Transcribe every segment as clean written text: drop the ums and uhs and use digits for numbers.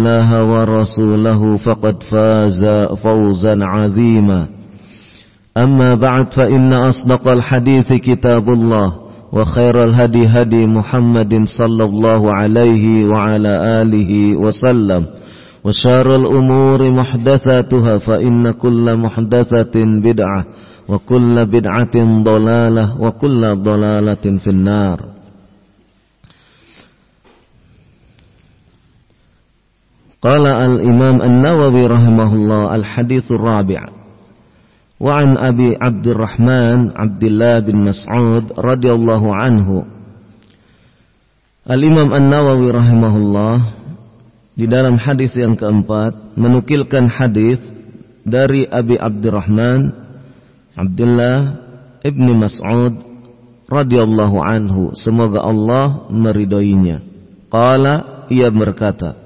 الله ورسوله فقد فاز فوزا عظيما. أما بعد فإن أصدق الحديث كتاب الله وخير الهدي هدي محمد صلى الله عليه وعلى آله وسلم وشر الأمور محدثاتها فإن كل محدثة بدعة وكل بدعة ضلالة وكل ضلالة في النار. قال الإمام النووي رحمه الله: الحديث الرابع وعن أبي عبد الرحمن عبد الله بن مسعود رضي الله عنه. Al-Imam An-Nawawi rahimahullah di dalam hadis yang keempat menukilkan hadis dari Abi Abdurrahman Abdullah ibn Mas'ud radhiyallahu anhu, semoga Allah meridhoinya. Qala, ia berkata,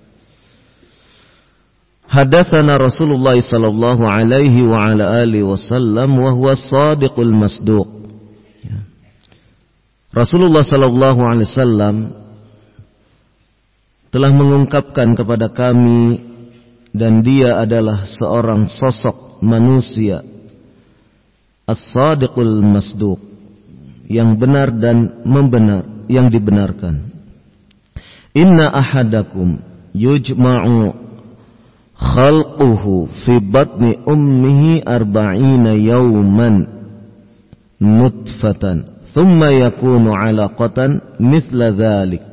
hadatsana Rasulullah sallallahu alaihi wa ala alihi wasallam wa huwa as-sadiqul masduq. Rasulullah sallallahu alaihi wasallam telah mengungkapkan kepada kami, dan dia adalah seorang sosok manusia as-sadiqul masduq, yang benar dan yang dibenarkan. Inna ahadakum yujma'u khalquhu fi batni ummihi arba'ina yawman nutfatan thumma yakunu 'alaqatan mithla dhalik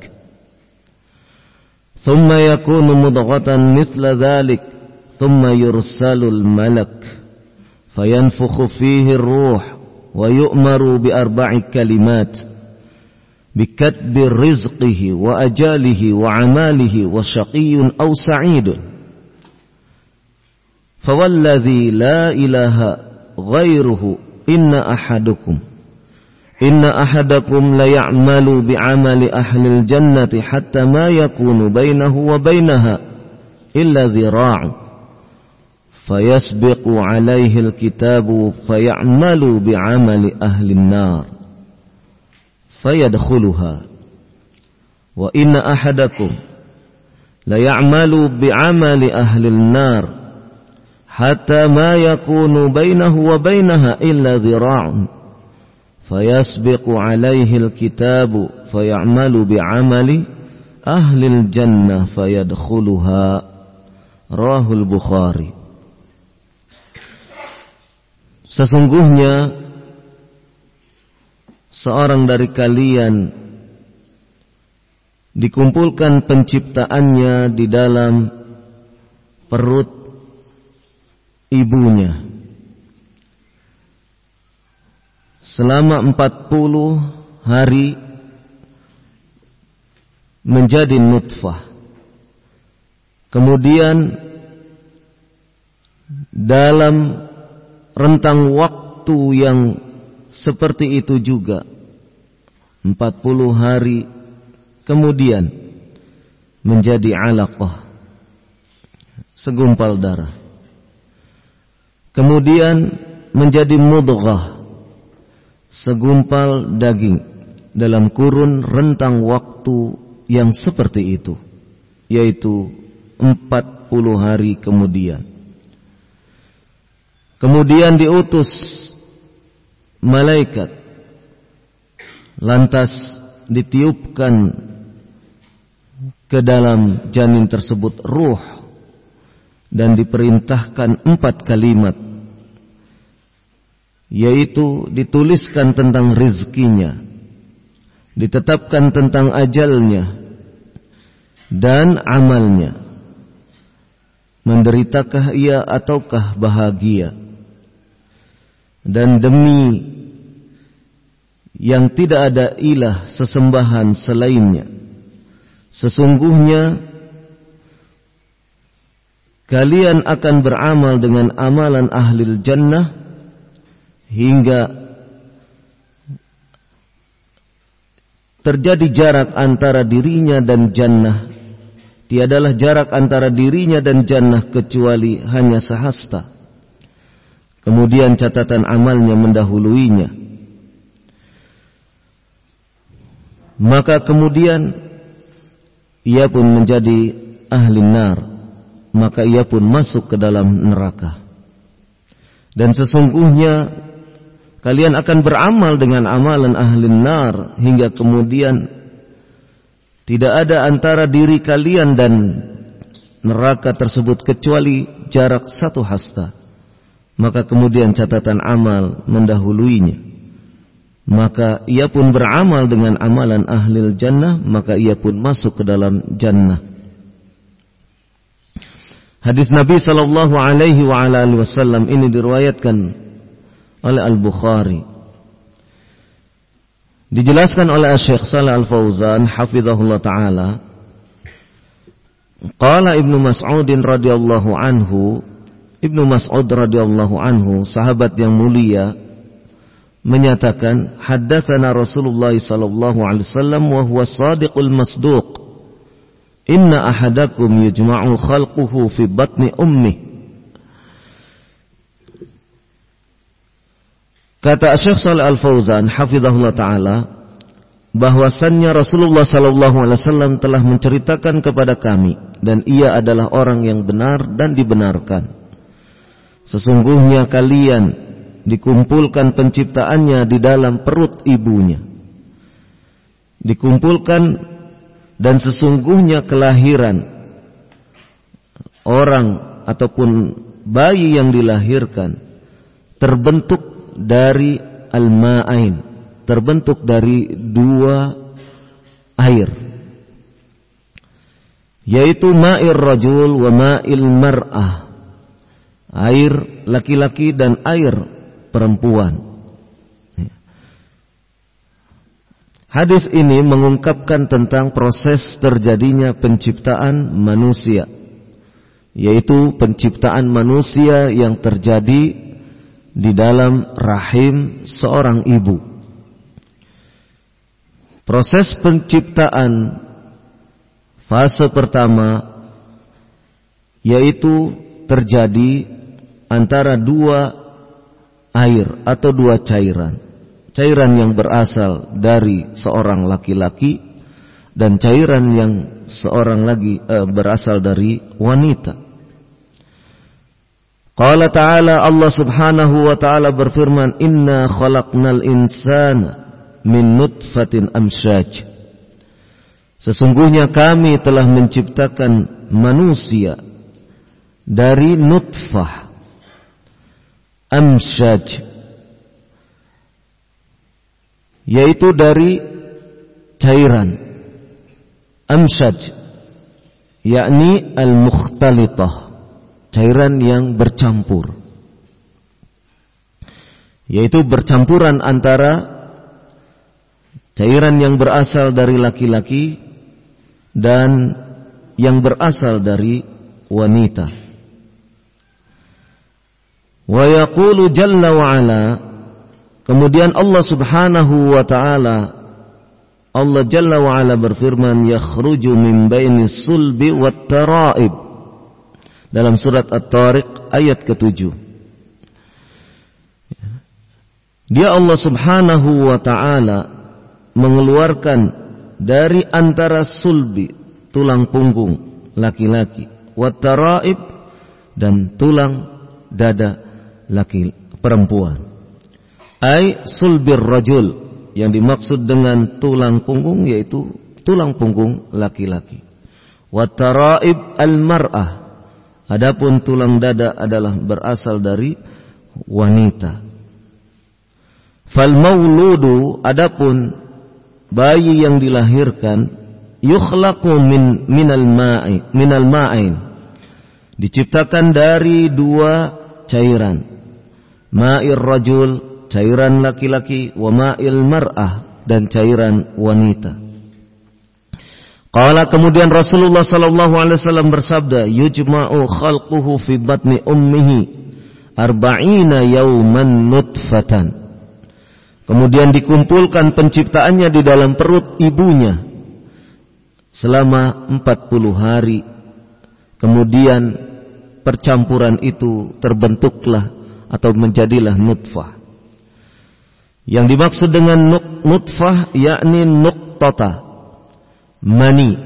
thumma yakunu mudghatan mithla dhalik thumma yursalul malak fayanfukhu fihi ar-ruh wa yu'maru bi arba'i kalimat bikatbi rizqihi wa ajalihi wa 'amalihi wa shaqiyyun aw sa'idun. فوالذي لا إله غيره إن أحدكم ليعمل بعمل أهل الجنة حتى ما يكون بينه وبينها إلا ذراع فيسبق عليه الكتاب فيعمل بعمل أهل النار فيدخلها وإن أحدكم ليعمل بعمل أهل النار hatta ma yakunu bainahu wa bainaha illa dhira'un fayasbiqu alaihi alkitabu fayamalu bi'amali ahli aljannah fayadkhuluha. Rawahul Bukhari. Sesungguhnya seorang dari kalian dikumpulkan penciptaannya di dalam perut ibunya selama 40 hari menjadi nutfah. Kemudian dalam rentang waktu yang seperti itu juga 40 hari kemudian menjadi alaqah, segumpal darah. Kemudian menjadi mudghah, segumpal daging, dalam kurun rentang waktu yang seperti itu, yaitu 40 hari kemudian. Kemudian diutus malaikat, lantas ditiupkan ke dalam janin tersebut ruh, dan diperintahkan 4 kalimat, yaitu dituliskan tentang rizkinya, ditetapkan tentang ajalnya dan amalnya, menderitakah ia ataukah bahagia. Dan demi yang tidak ada ilah sesembahan selainnya, sesungguhnya kalian akan beramal dengan amalan ahlil jannah hingga terjadi jarak antara dirinya dan jannah. Tiadalah jarak antara dirinya dan jannah kecuali hanya sehasta. Kemudian catatan amalnya mendahuluinya. Maka kemudian ia pun menjadi ahli nar, maka ia pun masuk ke dalam neraka. Dan sesungguhnya kalian akan beramal dengan amalan ahli nar hingga kemudian tidak ada antara diri kalian dan neraka tersebut kecuali jarak 1 hasta. Maka kemudian catatan amal mendahuluinya. Maka ia pun beramal dengan amalan ahli jannah, maka ia pun masuk ke dalam jannah. Hadis Nabi sallallahu alaihi wasallam ini diriwayatkan oleh Al-Bukhari. Dijelaskan oleh Syekh Shalih Al-Fauzan hafizahullah taala. Qala Ibnu Mas'ud radhiyallahu anhu, Ibnu Mas'ud radhiyallahu anhu, sahabat yang mulia, menyatakan, haddatsana Rasulullah sallallahu alaihi wasallam wa huwa shadiqul masduq. Inna ahadakum yujma'u khalquhu fi batni ummi. Kata Syekh Shalih Al-Fauzan hafizahullah taala, bahwasannya Rasulullah sallallahu alaihi wasallam telah menceritakan kepada kami, dan ia adalah orang yang benar dan dibenarkan. Sesungguhnya kalian dikumpulkan penciptaannya di dalam perut ibunya. Dikumpulkan, dan sesungguhnya kelahiran orang ataupun bayi yang dilahirkan terbentuk dari al-ma'ain, terbentuk dari 2 air, yaitu ma'ir rajul wa ma'il mar'ah, air laki-laki dan air perempuan. Hadis ini mengungkapkan tentang proses terjadinya penciptaan manusia, yaitu penciptaan manusia yang terjadi di dalam rahim seorang ibu. Proses penciptaan fase pertama yaitu terjadi antara 2 air atau 2 cairan. Cairan yang berasal dari seorang laki-laki dan cairan yang berasal dari wanita. Qala ta'ala, Allah subhanahu wa ta'ala berfirman, inna khalaqnal insana min nutfatin amsyaj. Sesungguhnya kami telah menciptakan manusia dari nutfah amsyaj, yaitu dari cairan amsyaj, yakni al-mukhtalitah, cairan yang bercampur, yaitu bercampuran antara cairan yang berasal dari laki-laki dan yang berasal dari wanita. Wa yaqulu jalla wa ala, kemudian Allah subhanahu wa ta'ala, Allah jalla wa ala berfirman, yakhruju min baini sulbi wat tara'ib, dalam surat At-Tariq ayat ke-7. Dia Allah subhanahu wa ta'ala mengeluarkan dari antara sulbi, tulang punggung laki-laki, wat tara'ib, dan tulang dada laki perempuan. Ai sulbir rajul, yang dimaksud dengan tulang punggung yaitu tulang punggung laki-laki. Wat tara'ib al-mar'ah, adapun tulang dada adalah berasal dari wanita. Fal mauludu, adapun bayi yang dilahirkan, yukhlaqu minal ma'in, diciptakan dari 2 cairan, ma'ir rajul, cairan laki-laki, wa ma'il mar'ah, dan cairan wanita. Qala, kemudian Rasulullah sallallahu alaihi wasallam bersabda, yujma'u khalquhu fi batni ummihi 40 yawman nutfatan. Kemudian dikumpulkan penciptaannya di dalam perut ibunya selama 40 hari. Kemudian percampuran itu terbentuklah atau menjadilah nutfah. Yang dimaksud dengan nutfah yakni nuqtata, mani,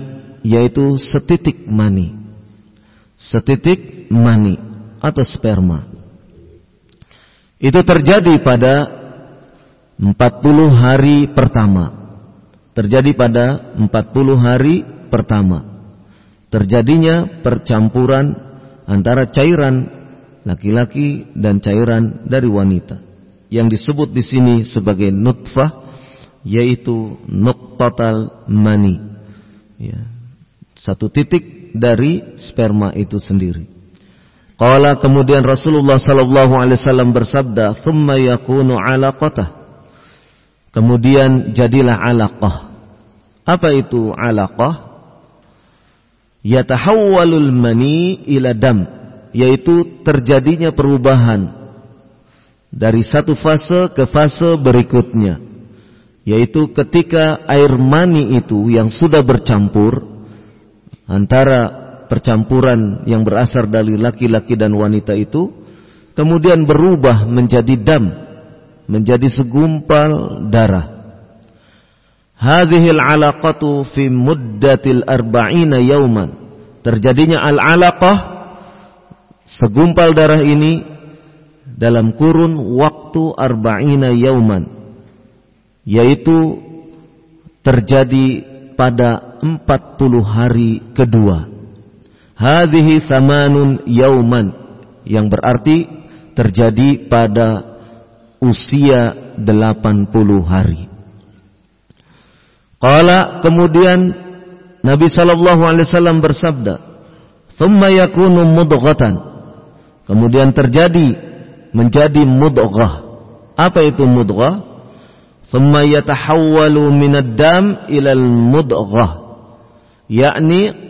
yaitu setitik mani. Setitik mani atau sperma. Itu terjadi pada 40 hari pertama. Terjadi pada 40 hari pertama. Terjadinya percampuran antara cairan laki-laki dan cairan dari wanita. Yang disebut di sini sebagai nutfah, yaitu nuqtatal mani. Ya. Satu titik dari sperma itu sendiri. Qala, kemudian Rasulullah sallallahu alaihi wasallam bersabda, "Tsumma yakunu 'alaqatah." Kemudian jadilah 'alaqah. Apa itu 'alaqah? Yatahawwalul mani ila dam, yaitu terjadinya perubahan dari satu fase ke fase berikutnya, yaitu ketika air mani itu yang sudah bercampur antara percampuran yang berasal dari laki-laki dan wanita itu kemudian berubah menjadi dam, menjadi segumpal darah. Hadhil 'alaqatu fi muddatil arba'ina yauman. Terjadinya al-'alaqah, segumpal darah ini dalam kurun waktu arba'ina yauman, yaitu terjadi pada 40 hari kedua. Hadhihi thamanun yauman, yang berarti terjadi pada usia 80 hari. Qala, kemudian Nabi sallallahu alaihi wasallam bersabda, "Tsumma yakunu mudghatan." Kemudian terjadi menjadi mudghah. Apa itu mudghah? Tsumma yatahawwalu minad dam ilal mudghah, yakni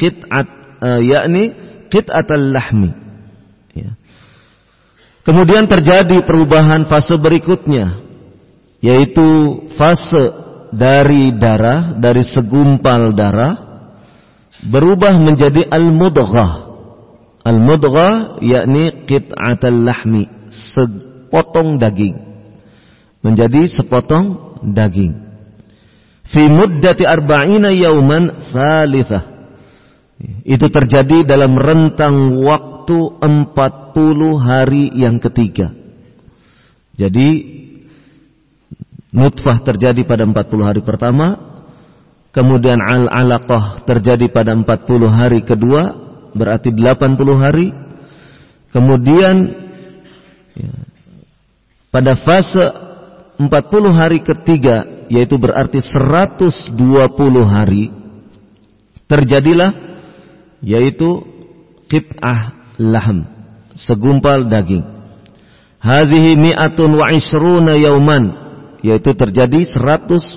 qit'atal lahmi. Ya. Kemudian terjadi perubahan fase berikutnya, yaitu fase dari darah, dari segumpal darah berubah menjadi al-mudghah. Al-mudghah yakni qit'atal lahmi, sepotong daging, menjadi sepotong daging. Fi muddati arba'ina yauman tsalitsah. Itu terjadi dalam rentang waktu 40 hari yang ketiga. Jadi nutfah terjadi pada 40 hari pertama, kemudian al-'alaqah terjadi pada 40 hari kedua, berarti 80 hari. Kemudian pada fase 40 hari ketiga, yaitu berarti 120 hari, terjadilah yaitu qit'ah lahm, segumpal daging. Hadhihi mi'atun wa ishruna yauman, yaitu terjadi 100,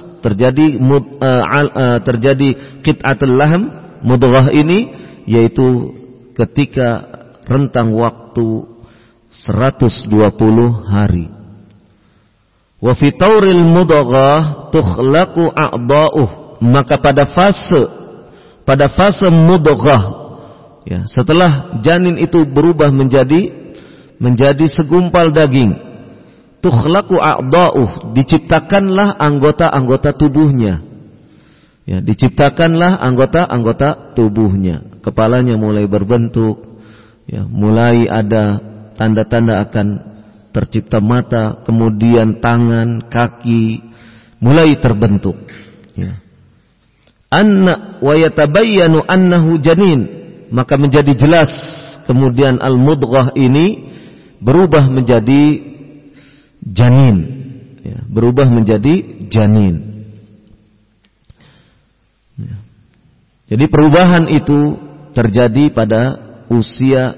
terjadi qit'atul lahm, mudghah ini, yaitu ketika rentang waktu 120 hari. Wa fi tauril mudghah tukhlaqu a'dha'uh, maka pada fase mudghah, ya, setelah janin itu berubah menjadi segumpal daging, tukhlaqu a'dha'uh, diciptakanlah anggota-anggota tubuhnya. Ya, diciptakanlah anggota-anggota tubuhnya. Kepalanya mulai berbentuk, ya, mulai ada tanda-tanda akan tercipta mata, kemudian tangan, kaki mulai terbentuk. Ya. Anna wa yatabayyanu annahu janin, maka menjadi jelas kemudian al-mudghah ini berubah menjadi janin, ya, berubah menjadi janin. Ya. Jadi perubahan itu terjadi pada usia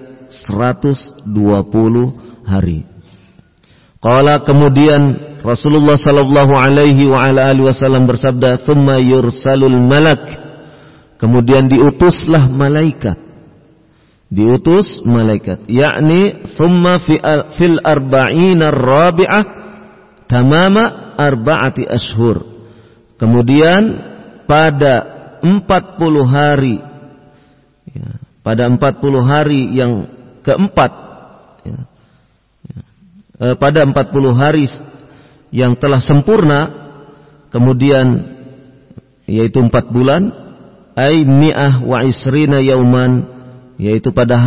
120 hari. Qala, kemudian Rasulullah sallallahu alaihi wa ala alihi wasallam bersabda, "Tsumma yursalul malak." Kemudian diutuslah malaikat. Diutus malaikat, yakni tsumma fil arba'ina ar-rabi'ah tamama arba'ati ashhur. Kemudian pada 40 hari, ya, pada 40 hari yang keempat, ya, pada 40 hari yang telah sempurna, kemudian yaitu 4 bulan, ay mi'ah wa isrina yauman, yaitu pada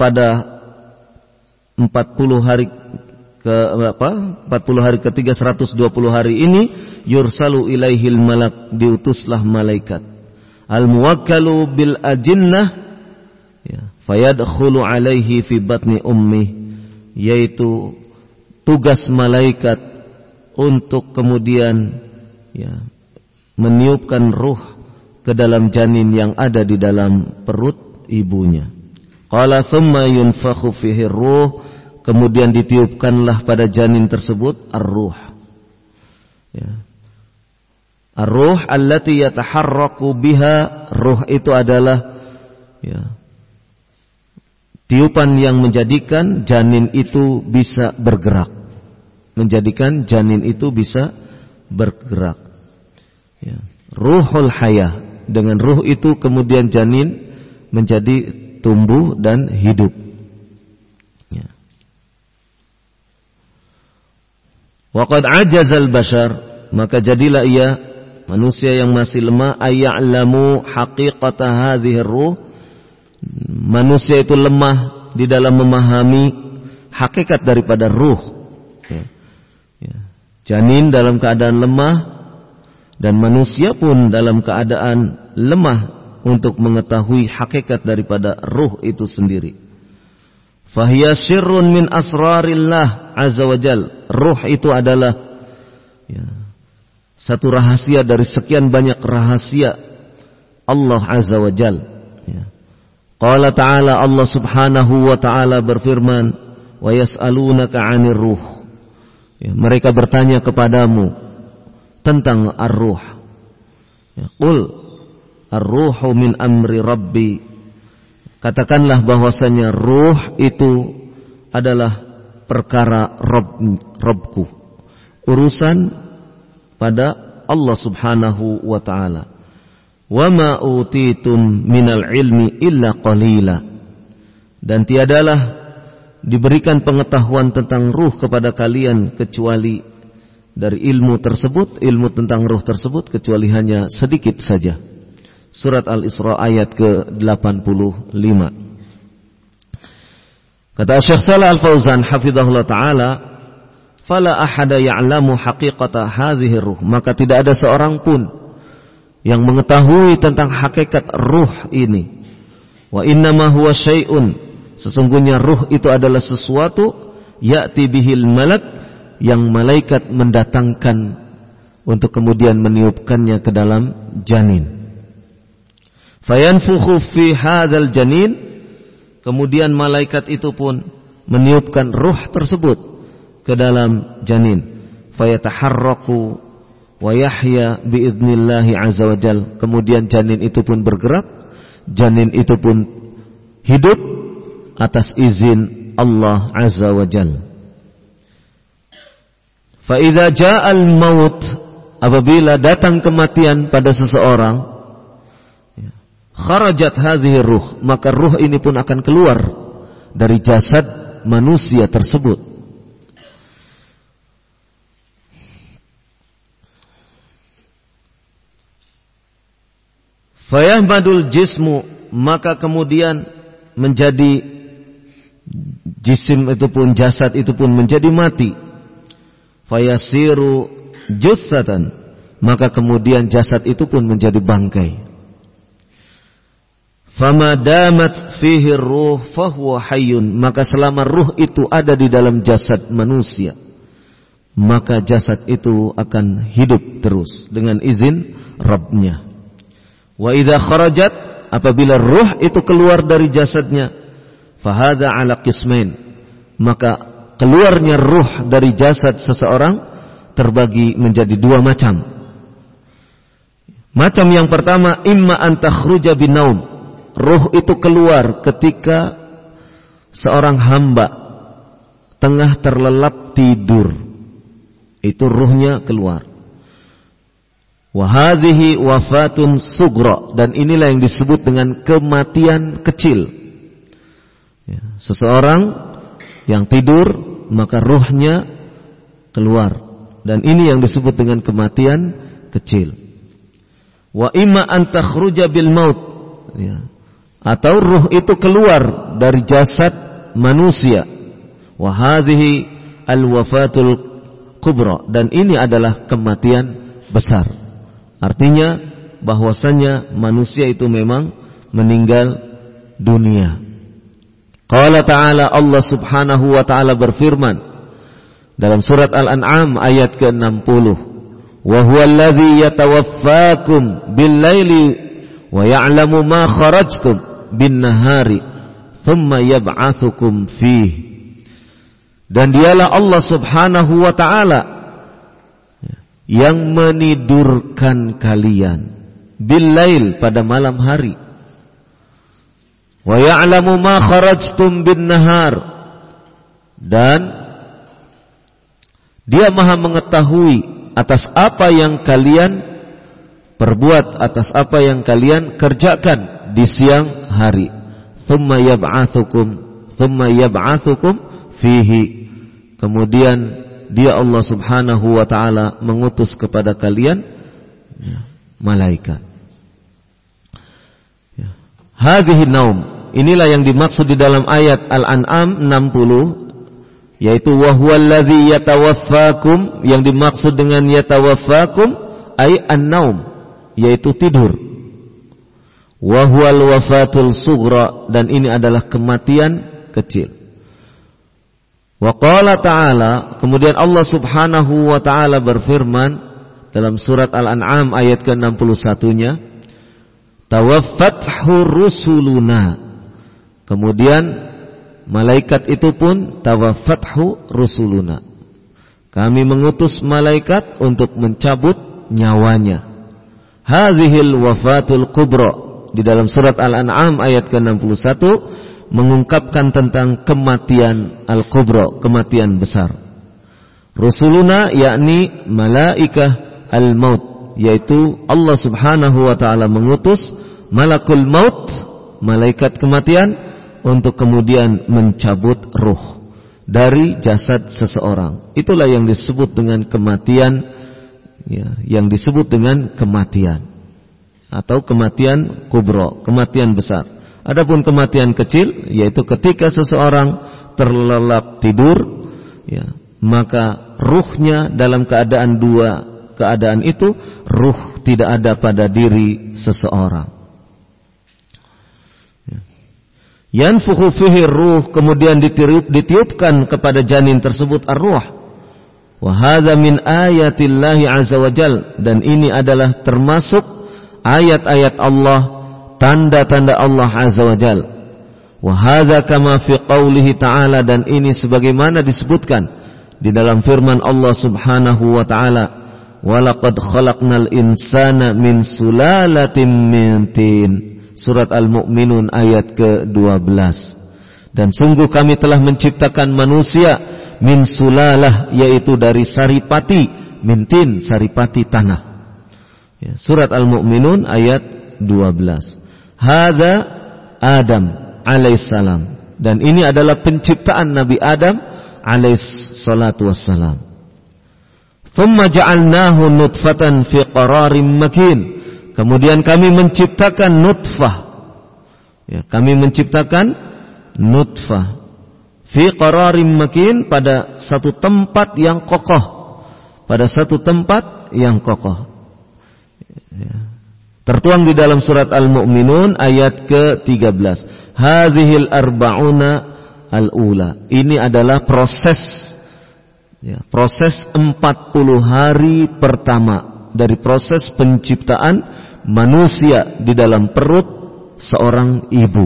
40 hari ke 40 hari ketiga 120 hari ini, yursalu ilaihil malak, diutuslah malaikat, al muwakkalu bil ajinnah, ya, fayadkhulu alaihi fi batni ummi, yaitu tugas malaikat untuk kemudian, ya, meniupkan ruh ke dalam janin yang ada di dalam perut ibunya. Qala thumma yunfakhu fihi ruh, kemudian ditiupkanlah pada janin tersebut ar-ruh. Ya. Ar-ruh allati yataharraku biha, ruh itu adalah, ya, tiupan yang menjadikan janin itu bisa bergerak. Menjadikan janin itu bisa bergerak. Ya. Ruhul hayah, dengan ruh itu kemudian janin menjadi tumbuh dan hidup. Ya. Waqad ajazal bashar, maka jadilah ia manusia yang masih lemah, ayya'lamu haqiqata hadhihi ruh, manusia itu lemah di dalam memahami hakikat daripada ruh. Ya. Ya. Janin dalam keadaan lemah dan manusia pun dalam keadaan lemah untuk mengetahui hakikat daripada ruh itu sendiri. Fahiya sirrun min asrarillah azza wa jal. Ruh itu adalah, ya, satu rahasia dari sekian banyak rahasia Allah azza wa jal. Ya. Qala ta'ala, Allah subhanahu wa ta'ala berfirman, wa yas'alunaka 'anir ruh. Ya, mereka bertanya kepadamu tentang ar-ruh. Ya, qul ar-ruhu min amri rabbi. Katakanlah bahwasanya ruh itu adalah perkara Rabbku, urusan pada Allah subhanahu wa ta'ala. Wa ma utitum minal ilmi illa qalila. Dan tiadalah diberikan pengetahuan tentang ruh kepada kalian kecuali dari ilmu tersebut, ilmu tentang ruh tersebut, kecuali hanya sedikit saja. Surat Al-Isra ayat ke-85. Kata Syekh Shalih Al-Fauzan hafizahullah ta'ala, fala ahada ya'lamu haqiqata hadhihi ruh, maka tidak ada seorang pun yang mengetahui tentang hakikat ruh ini. Wa innama huwa syai'un, sesungguhnya ruh itu adalah sesuatu, ya'ti bihil malak, yang malaikat mendatangkan untuk kemudian meniupkannya ke dalam janin. Fayanfukhu fi hadzal janin, kemudian malaikat itu pun meniupkan ruh tersebut ke dalam janin. Fayataharraku wa yahya biidznillah azza wa jal, kemudian janin itu pun bergerak, janin itu pun hidup atas izin Allah azza wa jal. Fa idza ja'al maut, apabila datang kematian pada seseorang, kharajat hadhihi ruh, maka ruh ini pun akan keluar dari jasad manusia tersebut. Fayahmadul jismu, maka kemudian menjadi jisim itu pun, jasad itu pun menjadi mati. Fayasiru jutsatan, maka kemudian jasad itu pun menjadi bangkai. Fama damat fihi ruh fahuwa hayyun, maka selama ruh itu ada di dalam jasad manusia, maka jasad itu akan hidup terus dengan izin Rabbnya. Wa idza kharajat, apabila ruh itu keluar dari jasadnya, fahadha ala qismain, maka keluarnya ruh dari jasad seseorang terbagi menjadi dua macam. Macam yang pertama, imma an takhruja binaum, ruh itu keluar ketika seorang hamba tengah terlelap tidur, itu ruhnya keluar. Wa hadhihi wafatun sughra, dan inilah yang disebut dengan kematian kecil. Ya, seseorang yang tidur maka ruhnya keluar, dan ini yang disebut dengan kematian kecil. wa imma an takhruja bil maut, ya. Atau ruh itu keluar dari jasad manusia. Wa hadhihi al wafatul kubra, dan ini adalah kematian besar. Artinya bahwasanya manusia itu memang meninggal dunia. Qala ta'ala, Allah subhanahu wa ta'ala berfirman dalam surat Al-An'am ayat ke-60, wa huwa alladhi yatawaffakum bil-laili wa ya'lamu ma kharajtum bin-nahari thumma yab'atsukum fihi. Dan dialah Allah subhanahu wa ta'ala yang menidurkan kalian bil-lail, pada malam hari, wa ya'lamu ma kharajtum bin-nahar, dan Dia maha mengetahui atas apa yang kalian perbuat, atas apa yang kalian kerjakan di siang hari. Thumma yab'atsukum fihi. Kemudian Dia Allah subhanahu wa ta'ala mengutus kepada kalian malaikat. Hadhihi naum, inilah yang dimaksud di dalam ayat Al-An'am 60, yaitu wa huwallazi yatawaffakum. Yang dimaksud dengan yatawaffakum ay an-naum, yaitu tidur. Wa huwal wafatul sughra, dan ini adalah kematian kecil. Wa qala ta'ala, kemudian Allah subhanahu wa ta'ala berfirman dalam surat Al-An'am ayat ke-61-nya, tawaffathu rusuluna. Kemudian malaikat itu pun tawaffathu rusuluna, kami mengutus malaikat untuk mencabut nyawanya. Hadhil wafatul kubra, di dalam surat Al-An'am ayat ke-61 mengungkapkan tentang kematian al-kubra, kematian besar. Rusuluna yakni malaikah al-maut, yaitu Allah subhanahu wa ta'ala mengutus malakul maut, malaikat kematian, untuk kemudian mencabut ruh dari jasad seseorang. Itulah yang disebut dengan kematian, ya, yang disebut dengan kematian atau kematian kubra, kematian besar. Adapun kematian kecil, yaitu ketika seseorang terlelap tidur, ya, maka ruhnya dalam keadaan dua keadaan itu, ruh tidak ada pada diri seseorang. Yanfukhu fihi ruh, kemudian ditiupkan kepada janin tersebut ar-ruh. Wa hadza min ayatillahi azza wajal, dan ini adalah termasuk ayat-ayat Allah, tanda-tanda Allah azza wajal. Wa hadza kama fi qaulihi ta'ala, dan ini sebagaimana disebutkan di dalam firman Allah subhanahu wa ta'ala, wa laqad khalaqnal insana min sulalatin min tin. Surat Al-Mu'minun ayat ke-12. Dan sungguh kami telah menciptakan manusia min sulalah, yaitu dari saripati, mintin, saripati tanah. Ya, surat Al-Mu'minun ayat 12. Hadza Adam alaihissalam, dan ini adalah penciptaan Nabi Adam alaihissalatu wassalam. Thumma ja'alnahu nutfatan fi qararin makin. Kemudian kami menciptakan nutfah, ya, kami menciptakan nutfah fi qararin makin, pada satu tempat yang kokoh, pada satu tempat yang kokoh. Ya. Tertuang di dalam surat Al-Mu'minun ayat ke-13. Hadhil arba'una al-ula. Ini adalah proses, ya, proses 40 hari pertama dari proses penciptaan manusia di dalam perut seorang ibu.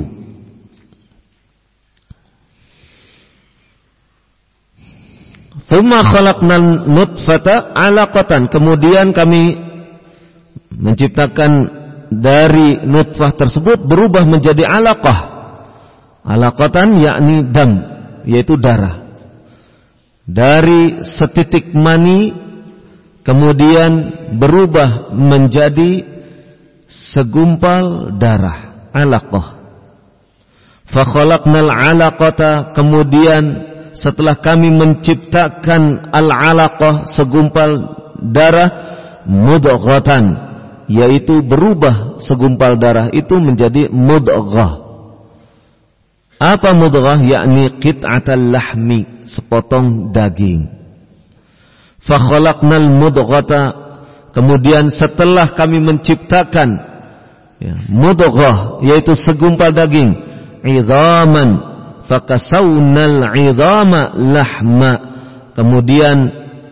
Tsumma khalaqnal nutfata 'alaqatan. Kemudian kami menciptakan dari nutfah tersebut berubah menjadi 'alaqah. 'Alaqatan yakni dam, yaitu darah. Dari setitik mani kemudian berubah menjadi segumpal darah, 'alaqah. Fa khalaqnal 'alaqata, kemudian setelah kami menciptakan al-'alaqah, segumpal darah, mudghatan, yaitu berubah segumpal darah itu menjadi mudghah. Apa mudghah? Yakni qit'atal lahmi, sepotong daging. Fa khalaqnal mudghata, kemudian setelah kami menciptakan mudghah, yaitu segumpal daging, idhaman, fakasawnal idhama lahma, kemudian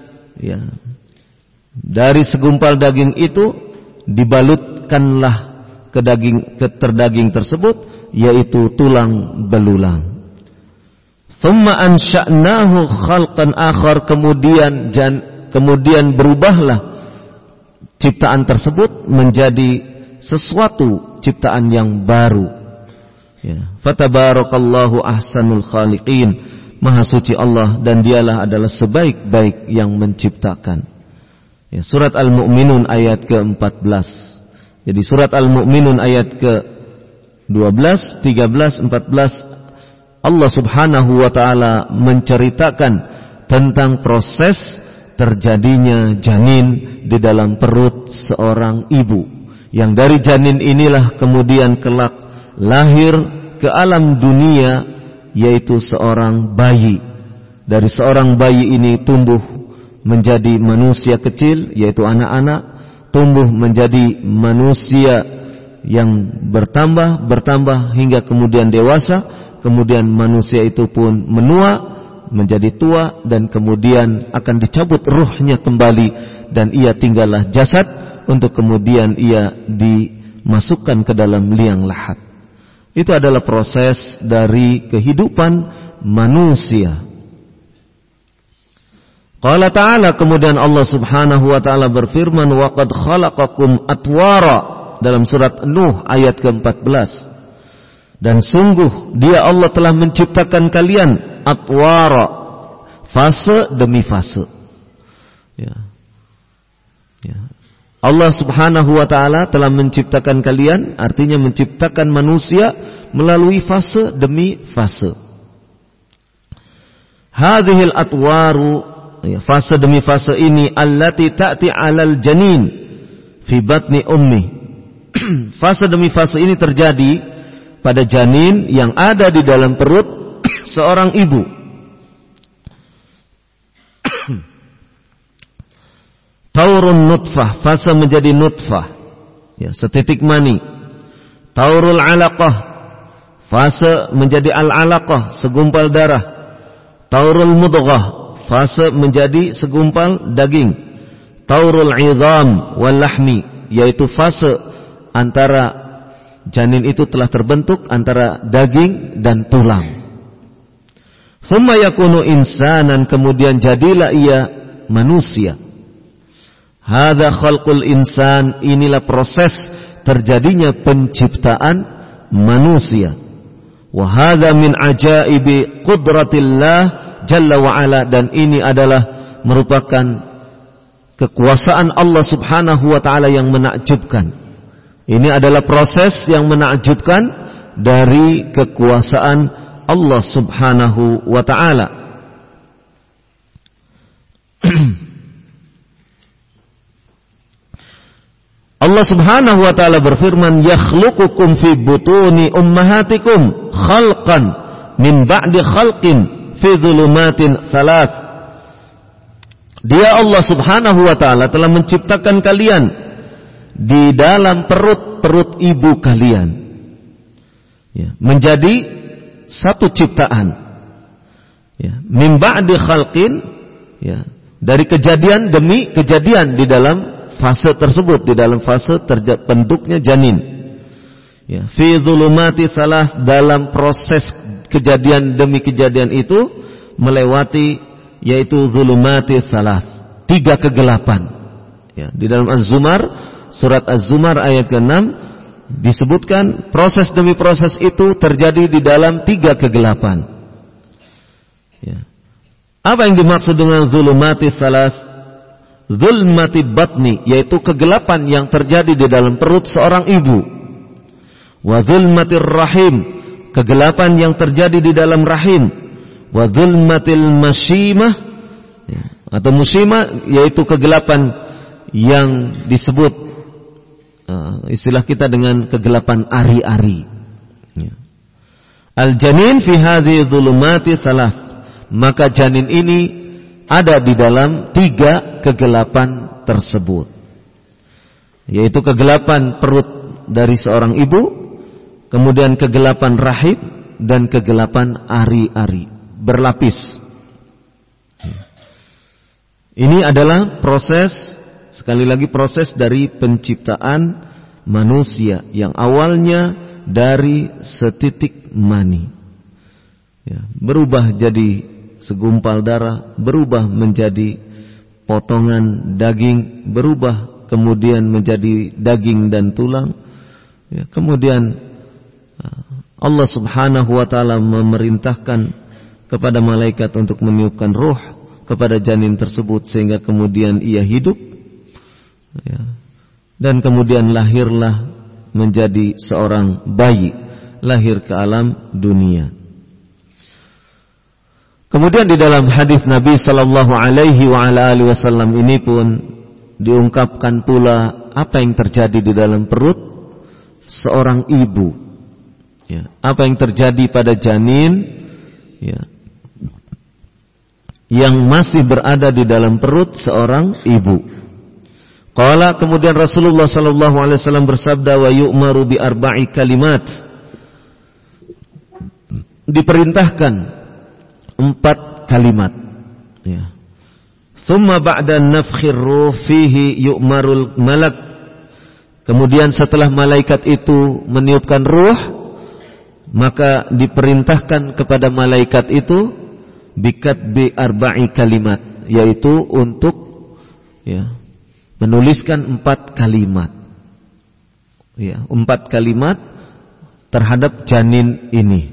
dari segumpal daging itu dibalutkanlah ke daging tersebut, yaitu tulang belulang. Thumma ansha'nahu khalqan akhar, kemudian berubahlah ciptaan tersebut menjadi sesuatu ciptaan yang baru. Fatabarakallahu ahsanul khaliqin. Maha suci Allah dan dialah adalah sebaik-baik yang menciptakan. Surat Al-Mu'minun ayat ke-14. Jadi surat Al-Mu'minun ayat ke-12, 13, 14 Allah subhanahu wa ta'ala menceritakan tentang proses terjadinya janin di dalam perut seorang ibu, yang dari janin inilah kemudian kelak lahir ke alam dunia, yaitu seorang bayi. Dari seorang bayi ini tumbuh menjadi manusia kecil, yaitu anak-anak, tumbuh menjadi manusia yang bertambah hingga kemudian dewasa, kemudian manusia itu pun menua menjadi tua, dan kemudian akan dicabut ruhnya kembali dan ia tinggallah jasad untuk kemudian ia dimasukkan ke dalam liang lahat. Itu adalah proses dari kehidupan manusia. Qala ta'ala, kemudian Allah subhanahu wa ta'ala berfirman, wa qad khalaqakum atwara, dalam surat Nuh ayat ke-14. Dan sungguh dia Allah telah menciptakan kalian atwara, fase demi fase. Allah subhanahu wa ta'ala telah menciptakan kalian, artinya menciptakan manusia melalui fase demi fase. Hadhil atwaru, fase demi fase ini, allati ta'ti 'alal janin fi batni ummi. Fase demi fase ini terjadi pada janin yang ada di dalam perut seorang ibu. Taurun nutfah, fase menjadi nutfah, setitik mani. Taurul alaqah, fase menjadi al-alaqah, segumpal darah. Taurul mudghah, fase menjadi segumpal daging. Taurul idham wal lahmi, yaitu fase antara janin itu telah terbentuk antara daging dan tulang. Thumma yakunu insanan, kemudian jadilah ia manusia. Hadza khalqul insan, inilah proses terjadinya penciptaan manusia. Wa hadza min ajaibi qudratillah jalla wa ala, dan ini adalah merupakan kekuasaan Allah subhanahu wa ta'ala yang menakjubkan. Ini adalah proses yang menakjubkan dari kekuasaan Allah subhanahu wa ta'ala. Allah subhanahu wa ta'ala berfirman, yakhluqukum fi butuni ummahatikum khalqan min ba'di khalqin fi dhulumatin thalath. Dia Allah subhanahu wa ta'ala telah menciptakan kalian di dalam perut ibu kalian, menjadi satu ciptaan. Min ba'di khalqin, dari kejadian demi kejadian di dalam fase tersebut, di dalam fase terbentuknya janin. Fi dhulumati thalath, dalam proses kejadian demi kejadian itu melewati, yaitu dhulumati thalath, 3 kegelapan. Di dalam Az-Zumar, surat Az-Zumar ayat ke-6 disebutkan proses demi proses itu terjadi di dalam 3 kegelapan. Apa yang dimaksud dengan dhulumati thalath? Zulmati batni, yaitu kegelapan yang terjadi di dalam perut seorang ibu. Wa zulmatir rahim, kegelapan yang terjadi di dalam rahim. Wa zulmatil masyimah, atau musyimah, yaitu kegelapan yang disebut istilah kita dengan kegelapan ari-ari. Ya. Al-janin fi hadhihi dhulumati thalath. Maka janin ini ada di dalam 3 kegelapan tersebut. Yaitu kegelapan perut dari seorang ibu, kemudian kegelapan rahim, dan kegelapan ari-ari. Berlapis. Ini adalah proses, sekali lagi proses dari penciptaan manusia yang awalnya dari setitik mani, ya, berubah jadi segumpal darah, berubah menjadi potongan daging, berubah kemudian menjadi daging dan tulang, ya, kemudian Allah Subhanahu wa ta'ala memerintahkan kepada malaikat untuk meniupkan ruh kepada janin tersebut sehingga kemudian ia hidup, ya, dan kemudian lahirlah menjadi seorang bayi, lahir ke alam dunia. Kemudian di dalam hadis Nabi sallallahu alaihi wasallam ini pun diungkapkan pula apa yang terjadi di dalam perut seorang ibu. Ya, apa yang terjadi pada janin, ya, yang masih berada di dalam perut seorang ibu. Qala, kemudian Rasulullah sallallahu alaihi wasallam bersabda, wa yu'maru bi arba'i kalimat. Diperintahkan 4 kalimat. Ya. Thumma ba'da nafkhir ruh fihi yu'marul malak. Kemudian setelah malaikat itu meniupkan ruh, maka diperintahkan kepada malaikat itu bikatbi arba'i kalimat, yaitu untuk, ya, menuliskan 4 kalimat, ya, 4 kalimat terhadap janin ini.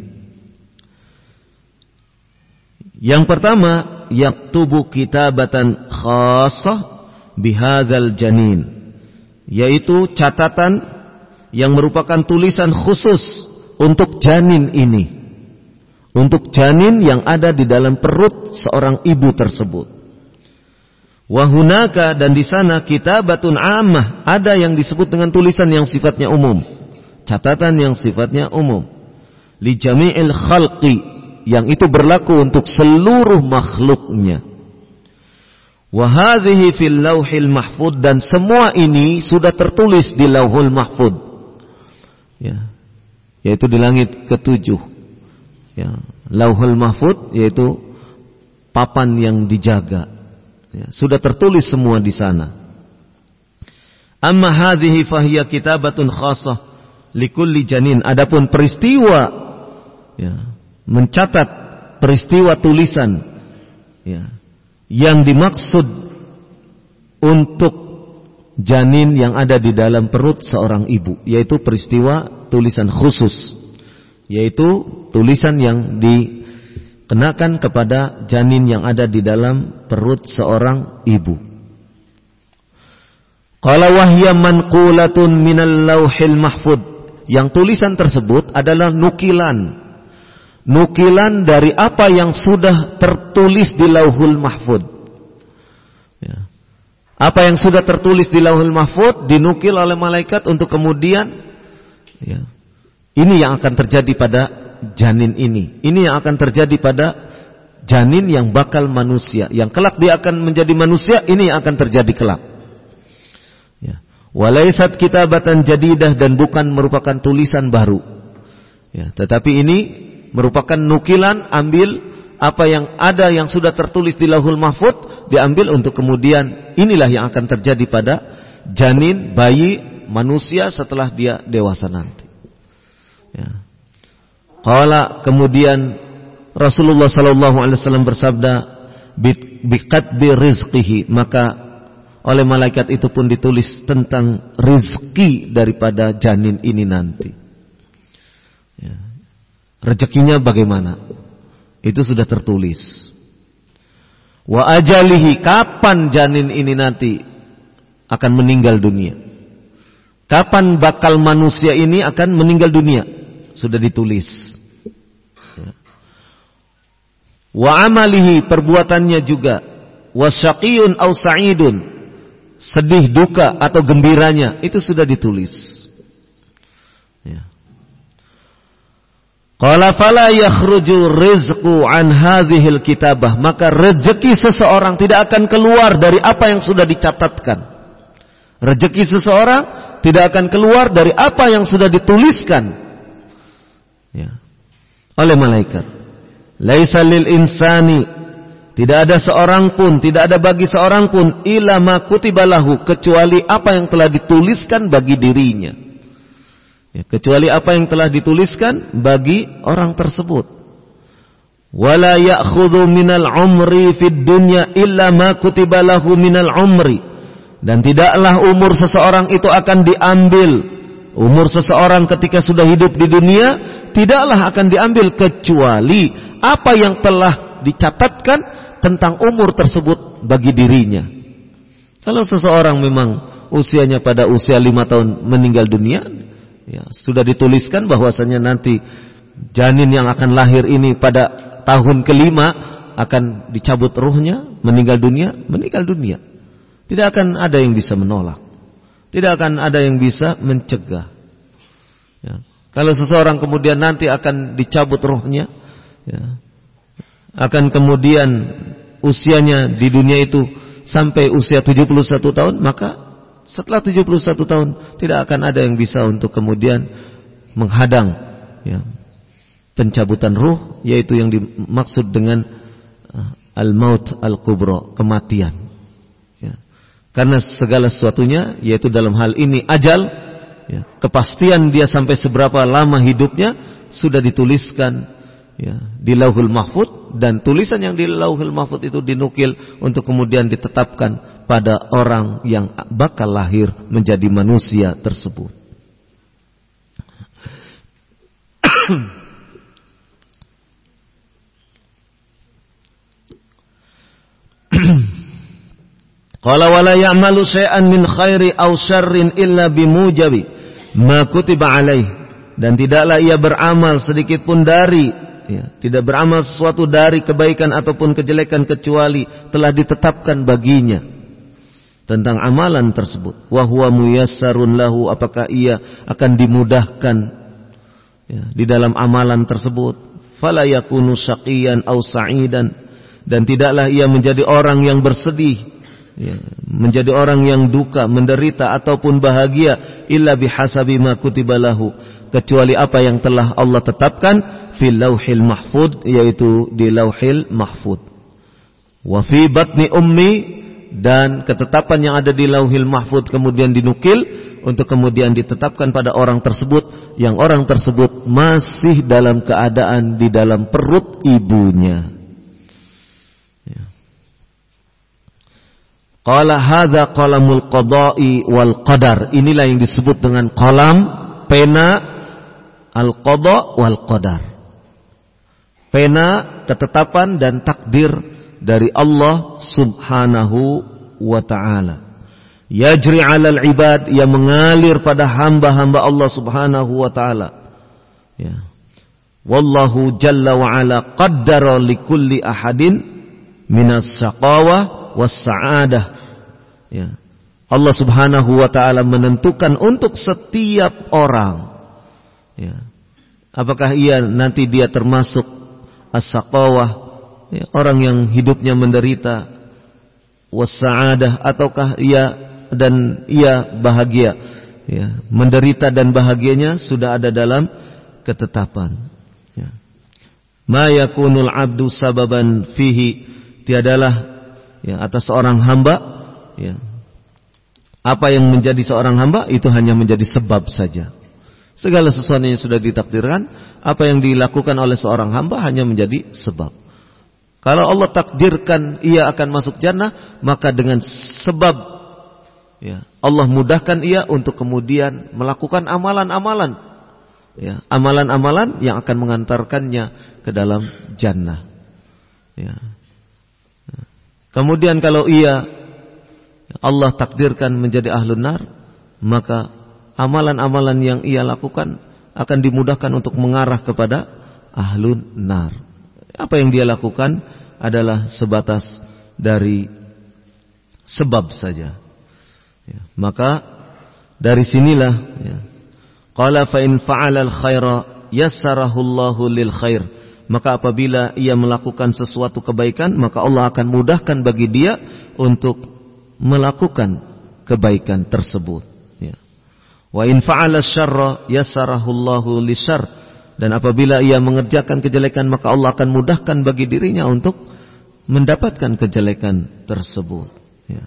Yang pertama, yaktubu kitabatan khassah bihadzal janin, yaitu catatan yang merupakan tulisan khusus untuk janin ini, untuk janin yang ada di dalam perut seorang ibu tersebut. Wahunaka, dan di sana kitabatun ammah, ada yang disebut dengan tulisan yang sifatnya umum, catatan yang sifatnya umum. Li jami'il khalqi, yang itu berlaku untuk seluruh makhluknya. Wa hadhihi fil lauhil mahfud, dan semua ini sudah tertulis di lauhul mahfud, ya, yaitu di langit ke-7. Ya, lauhul mahfud yaitu papan yang dijaga. Ya, sudah tertulis semua di sana. Amma hadhihi fahiya kitabatun khassah likulli janin. Adapun peristiwa, ya, mencatat peristiwa tulisan, ya, yang dimaksud untuk janin yang ada di dalam perut seorang ibu, yaitu peristiwa tulisan khusus, yaitu tulisan yang dikenakan kepada janin yang ada di dalam perut seorang ibu. Qala wahya manqulatun minal lauhil mahfud, yang tulisan tersebut adalah nukilan dari apa yang sudah tertulis di lauhul mahfud. Ya. Apa yang sudah tertulis di lauhul mahfud dinukil oleh malaikat untuk kemudian, ya, ini yang akan terjadi pada janin ini. Ini yang akan terjadi pada janin yang bakal manusia, yang kelak dia akan menjadi manusia. Ini yang akan terjadi kelak. Ya. Walaisat kitabatan jadidah, dan bukan merupakan tulisan baru. Ya, tetapi ini merupakan nukilan, ambil apa yang ada yang sudah tertulis di lauhul mahfud, diambil untuk kemudian inilah yang akan terjadi pada janin bayi manusia setelah dia dewasa nanti. Ya. Qala, kemudian Rasulullah sallallahu alaihi wasallam bersabda, biqatbi rizqihi, maka oleh malaikat itu pun ditulis tentang rizki daripada janin ini nanti. Ya. Rezekinya bagaimana? Itu sudah tertulis. Wa ajalihi, kapan janin ini nanti akan meninggal dunia. Kapan bakal manusia ini akan meninggal dunia, sudah ditulis. Ya. Wa amalihi, perbuatannya juga. Wa syaqiyun aw sa'idun, sedih, duka atau gembiranya itu sudah ditulis. Ya. Qala fala yakhruju rizqu an hadhil kitabah, maka rezeki seseorang tidak akan keluar dari apa yang sudah dicatatkan. Rezeki seseorang tidak akan keluar dari apa yang sudah dituliskan, ya, oleh malaikat. Laisa lil insani, tidak ada seorang pun, tidak ada bagi seorang pun illa ma kutiba lahu, kecuali apa yang telah dituliskan bagi dirinya. Ya, kecuali apa yang telah dituliskan bagi orang tersebut. Wala ya'khudhu minal umri fid dunya illa ma kutiba lahu minal umri. Dan tidaklah umur seseorang itu akan diambil. Umur seseorang ketika sudah hidup di dunia tidaklah akan diambil kecuali apa yang telah dicatatkan tentang umur tersebut bagi dirinya. Kalau seseorang memang usianya pada usia 5 tahun meninggal dunia, ya, sudah dituliskan bahwasanya nanti janin yang akan lahir ini pada tahun ke-5 akan dicabut ruhnya, meninggal dunia. Tidak akan ada yang bisa menolak. Tidak akan ada yang bisa mencegah. Ya. Kalau seseorang kemudian nanti akan dicabut ruhnya, ya, akan kemudian usianya di dunia itu sampai usia 71 tahun, maka setelah 71 tahun tidak akan ada yang bisa untuk kemudian menghadang, ya, pencabutan ruh, yaitu yang dimaksud dengan al-maut al-kubra, kematian. Karena segala sesuatunya, yaitu dalam hal ini ajal, ya, kepastian dia sampai seberapa lama hidupnya sudah dituliskan, ya, di Lauhul Mahfuz, dan tulisan yang di Lauhul Mahfuz itu dinukil untuk kemudian ditetapkan pada orang yang bakal lahir menjadi manusia tersebut. Qala wala ya'malu syai'an min khairi aw syarrin illa bimujabi ma kutiba alaih, dan tidaklah ia beramal sedikit pun dari, ya, tidak beramal sesuatu dari kebaikan ataupun kejelekan kecuali telah ditetapkan baginya tentang amalan tersebut. Wa huwa muyassarun lahu, apakah ia akan dimudahkan, ya, di dalam amalan tersebut. Fala yakunu syaqiyan aw sa'idan, dan tidaklah ia menjadi orang yang bersedih, ya, menjadi orang yang duka, menderita ataupun bahagia, illa bihasabi ma kutiba lahu, kecuali apa yang telah Allah tetapkan fil lauhil mahfud, yaitu di lauhil mahfud. Wa fi batni ummi, dan ketetapan yang ada di lauhil mahfud kemudian dinukil untuk kemudian ditetapkan pada orang tersebut, yang orang tersebut masih dalam keadaan di dalam perut ibunya. Qala hadza qalamul qada'i wal qadar. Inilah yang disebut dengan qalam, pena, al-qada wal qadar. Pena ketetapan dan takdir dari Allah Subhanahu wa ta'ala. Yajri 'alal ibad, yang mengalir pada hamba-hamba Allah Subhanahu wa ta'ala. Ya. Wallahu jalla wa ala qaddara likulli ahadin minas syaqawah was-sa'adah. Ya. Allah Subhanahu wa ta'ala menentukan untuk setiap orang, ya, apakah ia nanti dia termasuk as-saqawah, ya, orang yang hidupnya menderita, was-sa'adah, ataukah ia bahagia, ya, menderita dan bahagianya sudah ada dalam ketetapan. Ya. Ma yakunul abdu sababan fihi, tiadalah, ya, atas seorang hamba, ya, apa yang menjadi seorang hamba itu hanya menjadi sebab saja. Segala sesuatu yang sudah ditakdirkan, apa yang dilakukan oleh seorang hamba hanya menjadi sebab. Kalau Allah takdirkan ia akan masuk jannah, maka dengan sebab, ya, Allah mudahkan ia untuk kemudian melakukan amalan-amalan, ya, amalan-amalan yang akan mengantarkannya ke dalam jannah. Ya. Kemudian kalau ia Allah takdirkan menjadi ahlun nar, maka amalan-amalan yang ia lakukan akan dimudahkan untuk mengarah kepada ahlun nar. Apa yang dia lakukan adalah sebatas dari sebab saja. Ya, maka dari sinilah ya, qala fa in fa'ala al-khaira yassarahu Allahu lil khair. Maka apabila ia melakukan sesuatu kebaikan, maka Allah akan mudahkan bagi dia untuk melakukan kebaikan tersebut. Ya. Wa in fa'ala syarra yassarahu Allahu lisyarr. Dan apabila ia mengerjakan kejelekan, maka Allah akan mudahkan bagi dirinya untuk mendapatkan kejelekan tersebut. Ya.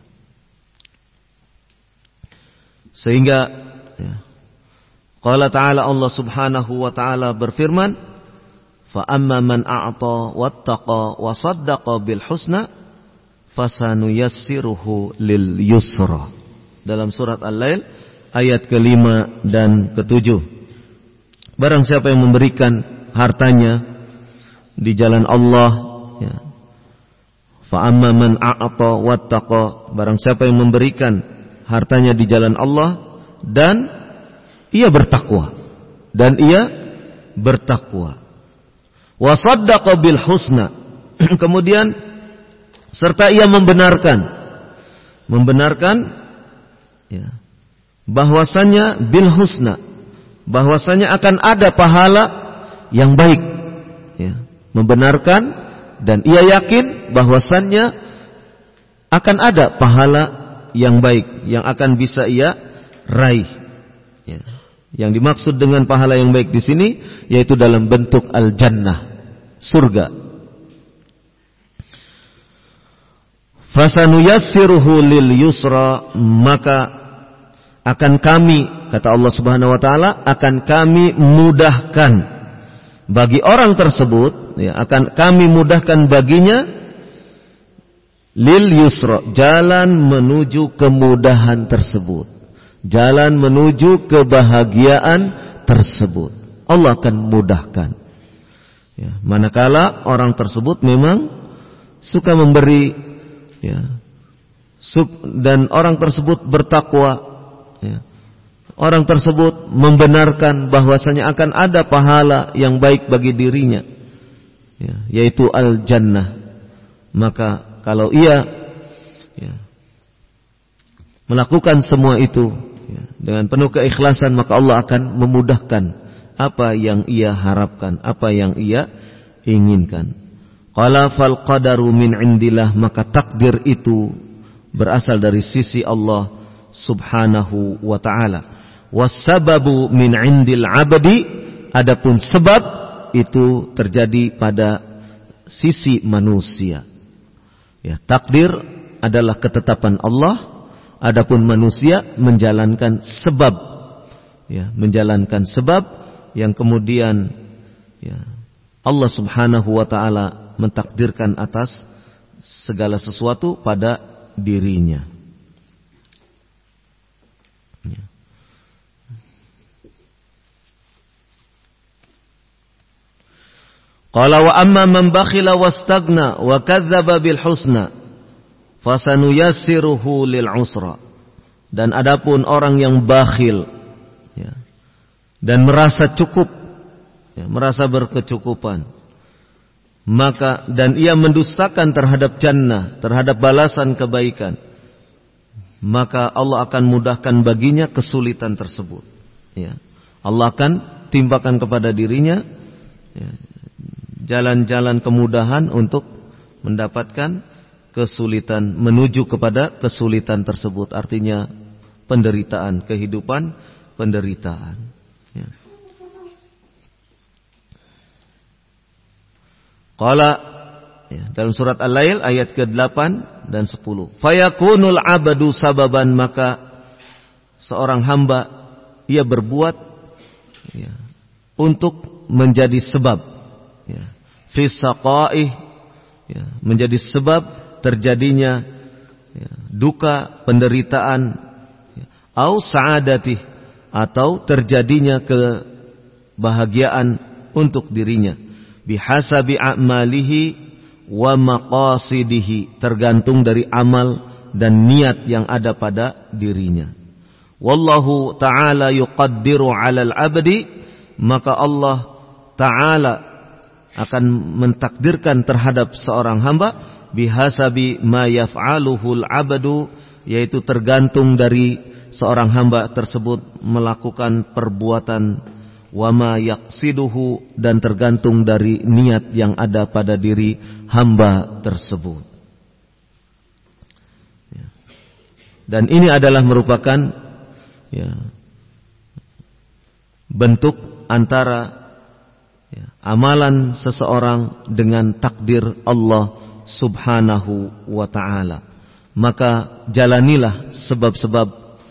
Sehingga ya, qala ta'ala, Allah subhanahu wa ta'ala berfirman, fa amma man a'ta wattaqa wa saddaqa bil husna fasanuyassiruhu lil yusra. Dalam surat Al-Lail ayat ke-5 dan ke-7. Barang siapa yang memberikan hartanya di jalan Allah, ya. Fa amma man a'ta wattaqa, barang siapa yang memberikan hartanya di jalan Allah dan ia bertakwa, wa saddaqa bil husna, kemudian serta ia membenarkan ya, bahwasanya bil husna, bahwasanya akan ada pahala yang baik, ya, membenarkan dan ia yakin bahwasannya akan ada pahala yang baik yang akan bisa ia raih. Ya. Yang dimaksud dengan pahala yang baik di sini yaitu dalam bentuk al-jannah, surga. Fasanuyassiruhu lil yusra, maka akan kami, kata Allah Subhanahu wa taala, akan kami mudahkan bagi orang tersebut, ya, akan kami mudahkan baginya lil yusra, jalan menuju kemudahan tersebut, jalan menuju kebahagiaan tersebut. Allah akan mudahkan. Ya, manakala orang tersebut memang suka memberi, ya, dan orang tersebut bertakwa, ya, orang tersebut membenarkan bahwasanya akan ada pahala yang baik bagi dirinya, ya, yaitu al-jannah. Maka kalau ia, ya, melakukan semua itu, ya, dengan penuh keikhlasan, maka Allah akan memudahkan apa yang ia harapkan, apa yang ia inginkan. Qala fal qadaru min indillah, maka takdir itu berasal dari sisi Allah Subhanahu wa ta'ala. Wassababu min indil abdi, adapun sebab itu terjadi pada sisi manusia. Ya, takdir adalah ketetapan Allah, adapun manusia menjalankan sebab, ya, menjalankan sebab yang kemudian, ya, Allah Subhanahu wa ta'ala mentakdirkan atas segala sesuatu pada dirinya. Ya. Qala wa amma man bakhila wastagna wa kadzdzaba bil husna fasanuyassiruhu lil usra. Dan adapun orang yang bakhil, ya, dan merasa cukup, ya, merasa berkecukupan, maka dan ia mendustakan terhadap jannah, terhadap balasan kebaikan, maka Allah akan mudahkan baginya kesulitan tersebut. Ya. Allah akan timpakan kepada dirinya, ya, jalan-jalan kemudahan untuk mendapatkan kesulitan, menuju kepada kesulitan tersebut. Artinya penderitaan, kehidupan penderitaan. Ya. Qala, ya, dalam surat Al-Lail ayat ke-8 dan 10. Fayakunul abadu sababan, maka seorang hamba ia berbuat, ya, untuk menjadi sebab, ya, fi saqaih, ya, menjadi sebab terjadinya, ya, duka, penderitaan, ya, au sa'adatih, atau terjadinya kebahagiaan untuk dirinya. Bihasabi a'malihi wa maqasidihi, tergantung dari amal dan niat yang ada pada dirinya. Wallahu ta'ala yuqaddiru 'alal 'abdi, maka Allah ta'ala akan mentakdirkan terhadap seorang hamba bihasabi ma yaf'aluhul 'abdu, yaitu tergantung dari seorang hamba tersebut melakukan perbuatan wama yaqsiduhu, dan tergantung dari niat yang ada pada diri hamba tersebut. Dan ini adalah merupakan bentuk antara amalan seseorang dengan takdir Allah Subhanahu wa ta'ala. Maka jalanilah sebab-sebab,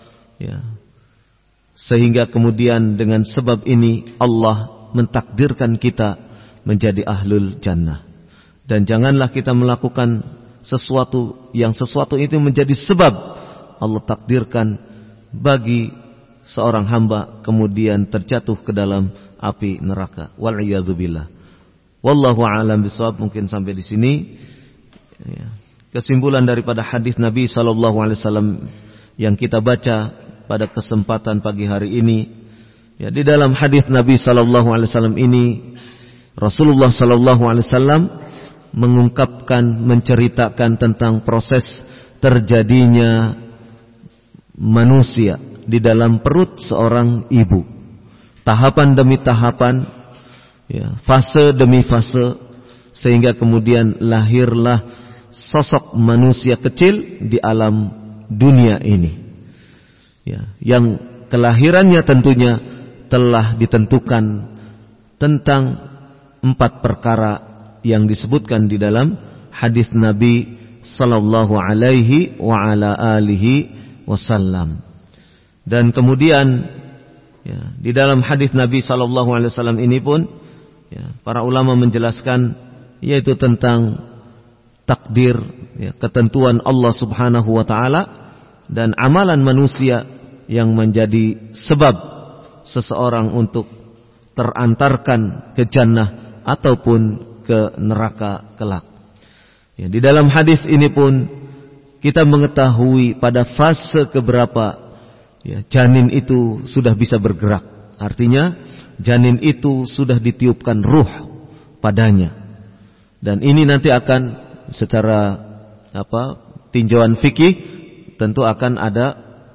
sehingga kemudian dengan sebab ini Allah mentakdirkan kita menjadi ahlul jannah. Dan janganlah kita melakukan sesuatu itu menjadi sebab Allah takdirkan bagi seorang hamba kemudian terjatuh ke dalam api neraka. Wal'iyadzubillah. Wallahu a'lam bishawab. Mungkin sampai di sini kesimpulan daripada hadis Nabi SAW yang kita baca pada kesempatan pagi hari ini. Di dalam hadis Nabi SAW ini, Rasulullah SAW menceritakan tentang proses terjadinya manusia di dalam perut seorang ibu, tahapan demi tahapan, fase demi fase, sehingga kemudian lahirlah sosok manusia kecil di alam dunia ini, yang kelahirannya tentunya telah ditentukan tentang 4 perkara yang disebutkan di dalam hadis Nabi sallallahu alaihi wa ala alihi wasallam. Dan kemudian di dalam hadis Nabi sallallahu alaihi wasallam ini pun para ulama menjelaskan, yaitu tentang takdir, ketentuan Allah Subhanahu wa taala, dan amalan manusia yang menjadi sebab seseorang untuk terantarkan ke jannah ataupun ke neraka kelak. Di dalam hadis ini pun kita mengetahui pada fase keberapa janin itu sudah bisa bergerak. Artinya janin itu sudah ditiupkan ruh padanya. Dan ini nanti akan secara tinjauan fikih tentu akan ada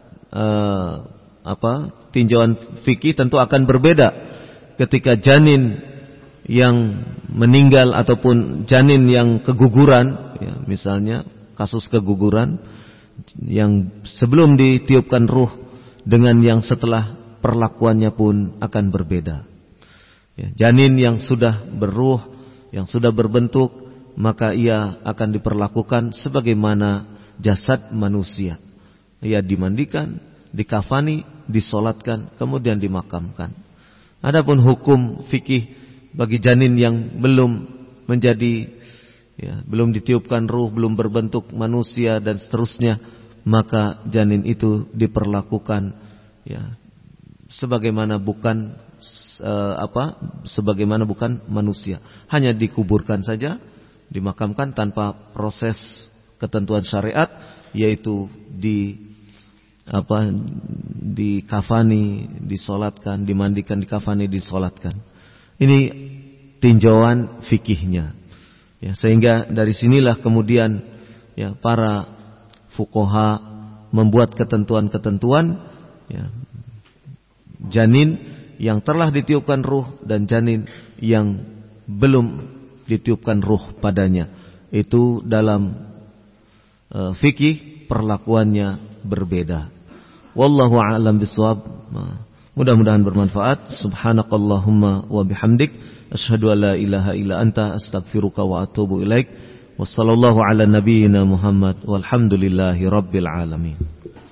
tinjauan fikih tentu akan berbeda ketika janin yang meninggal ataupun janin yang keguguran, misalnya kasus keguguran yang sebelum ditiupkan ruh dengan yang setelah, perlakuannya pun akan berbeda. Janin yang sudah berruh, yang sudah berbentuk, maka ia akan diperlakukan sebagaimana jasad manusia. Ia dimandikan, dikafani, disolatkan, kemudian dimakamkan. Adapun hukum fikih bagi janin yang belum menjadi, belum ditiupkan ruh, belum berbentuk manusia dan seterusnya, maka janin itu diperlakukan sebagaimana bukan manusia. Hanya dikuburkan saja, dimakamkan tanpa proses ketentuan syariat, yaitu dikafani, disolatkan, dimandikan, dikafani, disolatkan. Ini tinjauan fikihnya. Sehingga dari sinilah kemudian para fuqaha membuat ketentuan-ketentuan, janin yang telah ditiupkan ruh dan janin yang belum ditiupkan ruh padanya, itu dalam fikih perlakuannya berbeda. Wallahu a'lam bishawab. Mudah-mudahan bermanfaat. Subhanakallahumma wa bihamdik, asyhadu an la ilaha illa anta, astaghfiruka wa atubu ilaik. Wassallallahu ala nabiyyina Muhammad walhamdulillahi rabbil alamin.